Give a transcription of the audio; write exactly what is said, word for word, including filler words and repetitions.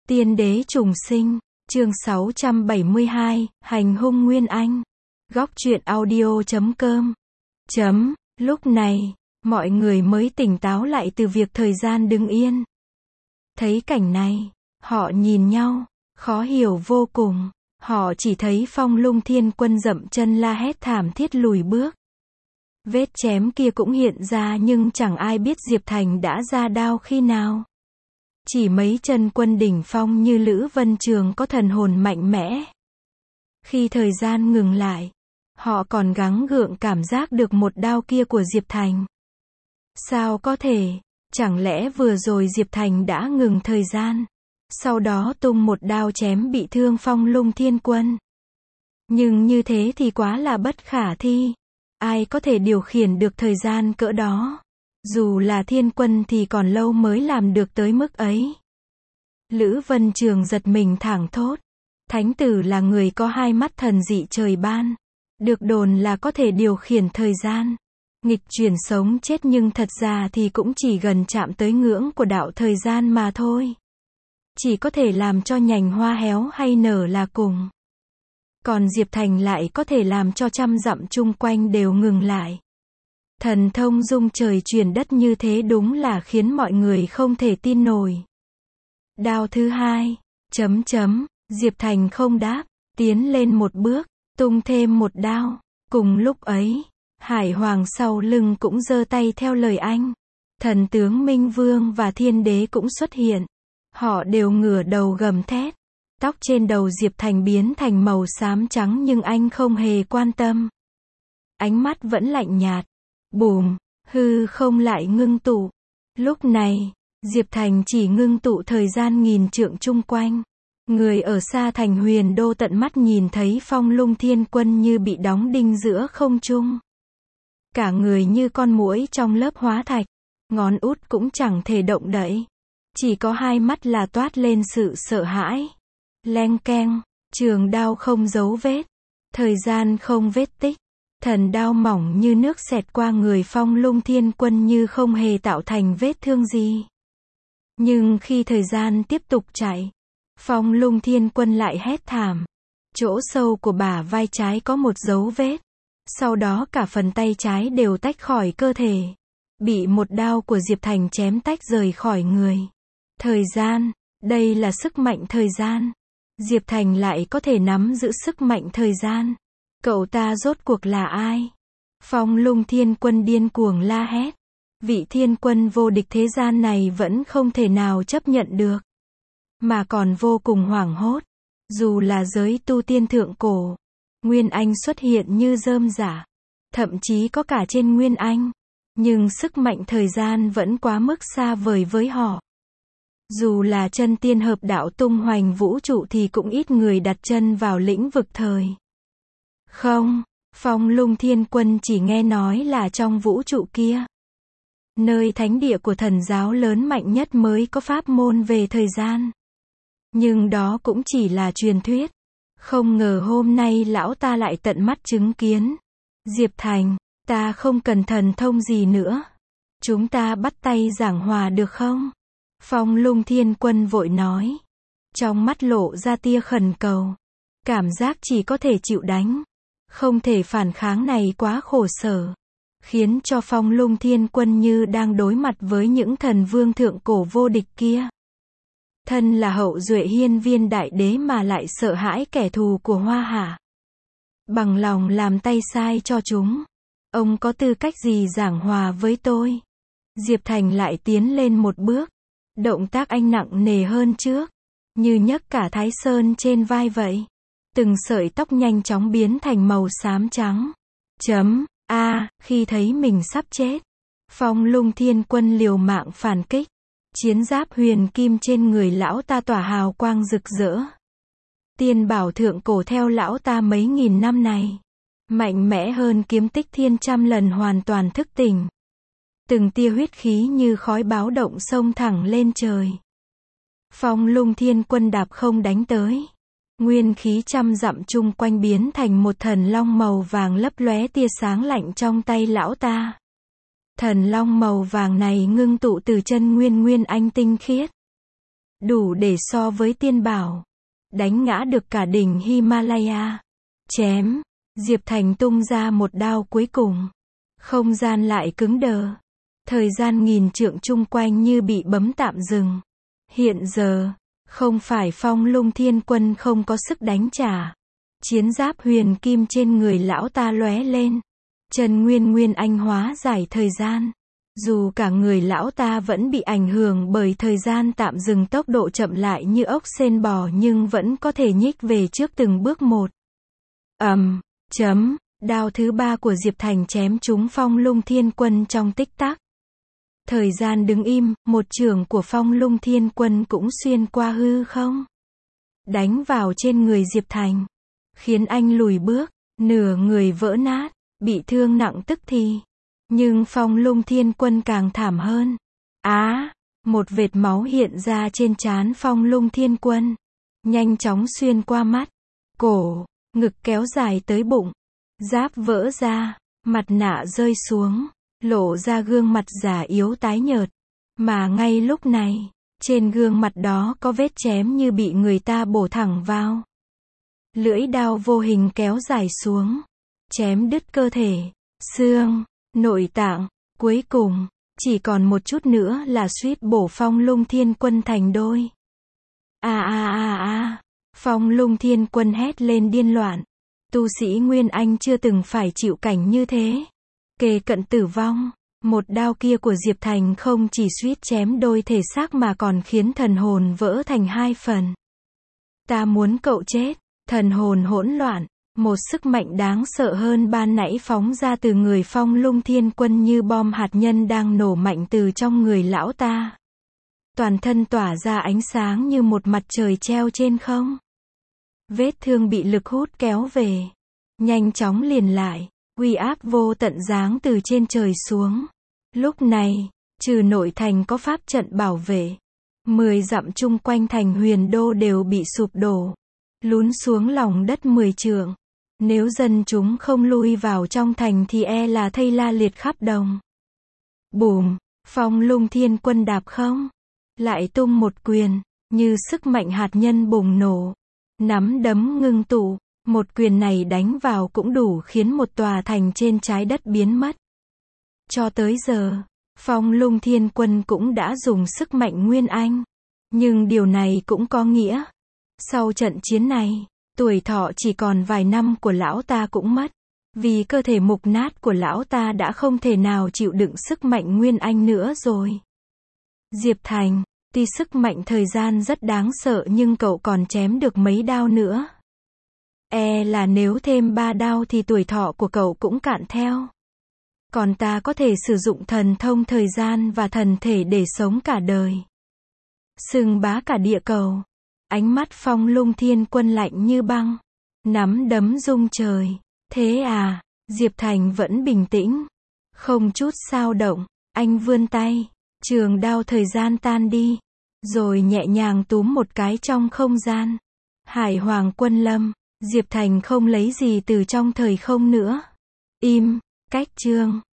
Tiên đế trùng sinh, chương sáu trăm bảy mươi hai, hành hung Nguyên Anh. Góc truyện audio chấm com. Chấm, lúc này, mọi người mới tỉnh táo lại từ việc thời gian đứng yên. Thấy cảnh này, họ nhìn nhau, khó hiểu vô cùng. Họ chỉ thấy Phong Lung Thiên Quân dậm chân la hét thảm thiết lùi bước. Vết chém kia cũng hiện ra nhưng chẳng ai biết Diệp Thành đã ra đao khi nào. Chỉ mấy chân quân đỉnh phong như Lữ Vân Trường có thần hồn mạnh mẽ. Khi thời gian ngừng lại, họ còn gắng gượng cảm giác được một đao kia của Diệp Thành. Sao có thể, chẳng lẽ vừa rồi Diệp Thành đã ngừng thời gian, sau đó tung một đao chém bị thương Phong Lung Thiên Quân. Nhưng như thế thì quá là bất khả thi. Ai có thể điều khiển được thời gian cỡ đó? Dù là thiên quân thì còn lâu mới làm được tới mức ấy. Lữ Vân Trường giật mình thảng thốt. Thánh tử là người có hai mắt thần dị trời ban. Được đồn là có thể điều khiển thời gian. Nghịch chuyển sống chết nhưng thật ra thì cũng chỉ gần chạm tới ngưỡng của đạo thời gian mà thôi. Chỉ có thể làm cho nhành hoa héo hay nở là cùng. Còn Diệp Thành lại có thể làm cho trăm dặm chung quanh đều ngừng lại. Thần thông dung trời chuyển đất như thế đúng là khiến mọi người không thể tin nổi. Đao thứ hai, chấm chấm, Diệp Thành không đáp, tiến lên một bước, tung thêm một đao. Cùng lúc ấy, Hải Hoàng sau lưng cũng giơ tay theo lời anh. Thần tướng Minh Vương và Thiên Đế cũng xuất hiện. Họ đều ngửa đầu gầm thét. Tóc trên đầu Diệp Thành biến thành màu xám trắng nhưng anh không hề quan tâm. Ánh mắt vẫn lạnh nhạt. Bùm, hư không lại ngưng tụ. Lúc này, Diệp Thành chỉ ngưng tụ thời gian nghìn trượng chung quanh. Người ở xa Thành Huyền Đô tận mắt nhìn thấy Phong Lung Thiên Quân như bị đóng đinh giữa không trung. Cả người như con muỗi trong lớp hóa thạch. Ngón út cũng chẳng thể động đậy. Chỉ có hai mắt là toát lên sự sợ hãi. Leng keng, trường đao không dấu vết. Thời gian không vết tích. Thần đao mỏng như nước xẹt qua người Phong Lung Thiên Quân như không hề tạo thành vết thương gì. Nhưng khi thời gian tiếp tục chạy, Phong Lung Thiên Quân lại hét thảm. Chỗ sâu của bả vai trái có một dấu vết. Sau đó cả phần tay trái đều tách khỏi cơ thể. Bị một đao của Diệp Thành chém tách rời khỏi người. Thời gian, đây là sức mạnh thời gian. Diệp Thành lại có thể nắm giữ sức mạnh thời gian. Cậu ta rốt cuộc là ai? Phong Lung Thiên Quân điên cuồng la hét. Vị thiên quân vô địch thế gian này vẫn không thể nào chấp nhận được. Mà còn vô cùng hoảng hốt. Dù là giới tu tiên thượng cổ, Nguyên Anh xuất hiện như rơm rả. Thậm chí có cả trên Nguyên Anh. Nhưng sức mạnh thời gian vẫn quá mức xa vời với họ. Dù là chân tiên hợp đạo tung hoành vũ trụ thì cũng ít người đặt chân vào lĩnh vực thời. Không, Phong Lung Thiên Quân chỉ nghe nói là trong vũ trụ kia. Nơi thánh địa của thần giáo lớn mạnh nhất mới có pháp môn về thời gian. Nhưng đó cũng chỉ là truyền thuyết. Không ngờ hôm nay lão ta lại tận mắt chứng kiến. Diệp Thành, ta không cần thần thông gì nữa. Chúng ta bắt tay giảng hòa được không? Phong Lung Thiên Quân vội nói. Trong mắt lộ ra tia khẩn cầu. Cảm giác chỉ có thể chịu đánh. Không thể phản kháng này quá khổ sở. Khiến cho Phong Lung Thiên Quân như đang đối mặt với những thần vương thượng cổ vô địch kia. Thân là hậu duệ hiên viên đại đế mà lại sợ hãi kẻ thù của Hoa Hạ. Bằng lòng làm tay sai cho chúng. Ông có tư cách gì giảng hòa với tôi? Diệp Thành lại tiến lên một bước. Động tác anh nặng nề hơn trước. Như nhấc cả Thái Sơn trên vai vậy. Từng sợi tóc nhanh chóng biến thành màu xám trắng. Chấm, a, khi thấy mình sắp chết. Phong Lung Thiên Quân liều mạng phản kích. Chiến giáp huyền kim trên người lão ta tỏa hào quang rực rỡ. Tiên bảo thượng cổ theo lão ta mấy nghìn năm này. Mạnh mẽ hơn kiếm tích thiên trăm lần hoàn toàn thức tỉnh. Từng tia huyết khí như khói báo động xông thẳng lên trời. Phong Lung Thiên Quân đạp không đánh tới. Nguyên khí trăm dặm chung quanh biến thành một thần long màu vàng lấp lóe tia sáng lạnh trong tay lão ta. Thần long màu vàng này ngưng tụ từ chân nguyên Nguyên Anh tinh khiết. đủ để so với tiên bảo, đánh ngã được cả đỉnh Himalaya. Chém, Diệp Thành tung ra một đao cuối cùng. Không gian lại cứng đờ. Thời gian nghìn trượng chung quanh như bị bấm tạm dừng. Hiện giờ, không phải Phong Lung Thiên Quân không có sức đánh trả. Chiến giáp huyền kim trên người lão ta lóe lên. Trần Nguyên Nguyên Anh hóa giải thời gian. Dù cả người lão ta vẫn bị ảnh hưởng bởi thời gian tạm dừng, tốc độ chậm lại như ốc sên bò, nhưng vẫn có thể nhích về trước từng bước một. ầm, um, chấm, đao thứ ba của Diệp Thành chém trúng Phong Lung Thiên Quân trong tích tắc. Thời gian đứng im, một chưởng của Phong Lung Thiên Quân cũng xuyên qua hư không, đánh vào trên người Diệp Thành, khiến anh lùi bước, nửa người vỡ nát, bị thương nặng tức thì. Nhưng Phong Lung Thiên Quân càng thảm hơn. Á, một vệt máu hiện ra trên trán Phong Lung Thiên Quân, nhanh chóng xuyên qua mắt, cổ, ngực kéo dài tới bụng, giáp vỡ ra, mặt nạ rơi xuống, lộ ra gương mặt già yếu tái nhợt. Mà ngay lúc này, trên gương mặt đó có vết chém như bị người ta bổ thẳng vào. Lưỡi đao vô hình kéo dài xuống, chém đứt cơ thể, xương, nội tạng, cuối cùng, chỉ còn một chút nữa là suýt bổ Phong Lung Thiên Quân thành đôi. A a a a, Phong Lung Thiên Quân hét lên điên loạn. Tu sĩ Nguyên Anh chưa từng phải chịu cảnh như thế. Kề cận tử vong, một đao kia của Diệp Thành không chỉ suýt chém đôi thể xác mà còn khiến thần hồn vỡ thành hai phần. Ta muốn cậu chết, thần hồn hỗn loạn. Một sức mạnh đáng sợ hơn ban nãy phóng ra từ người Phong Lung Thiên Quân như bom hạt nhân đang nổ mạnh từ trong người lão ta. Toàn thân tỏa ra ánh sáng như một mặt trời treo trên không. Vết thương bị lực hút kéo về, nhanh chóng liền lại, uy áp vô tận giáng từ trên trời xuống. Lúc này, trừ nội thành có pháp trận bảo vệ, mười dặm chung quanh thành Huyền Đô đều bị sụp đổ, lún xuống lòng đất mười trượng. Nếu dân chúng không lui vào trong thành thì e là thây la liệt khắp đồng. Bùm, Phong Lung Thiên Quân đạp không, lại tung một quyền, như sức mạnh hạt nhân bùng nổ. Nắm đấm ngưng tụ, một quyền này đánh vào cũng đủ khiến một tòa thành trên trái đất biến mất. Cho tới giờ, Phong Lung Thiên Quân cũng đã dùng sức mạnh Nguyên Anh. Nhưng điều này cũng có nghĩa, sau trận chiến này, tuổi thọ chỉ còn vài năm của lão ta cũng mất. Vì cơ thể mục nát của lão ta đã không thể nào chịu đựng sức mạnh Nguyên Anh nữa rồi. Diệp Thành, tuy sức mạnh thời gian rất đáng sợ nhưng cậu còn chém được mấy đao nữa. E là nếu thêm ba đao thì tuổi thọ của cậu cũng cạn theo. Còn ta có thể sử dụng thần thông thời gian và thần thể để sống cả đời, xưng bá cả địa cầu. Ánh mắt Phong Lung Thiên Quân lạnh như băng, nắm đấm rung trời. Thế à? Diệp Thành vẫn bình tĩnh, không chút xao động. Anh vươn tay, trường đao thời gian tan đi, rồi nhẹ nhàng túm một cái trong không gian. Hải Hoàng Quân Lâm, Diệp Thành không lấy gì từ trong thời không nữa. Im, cách chương.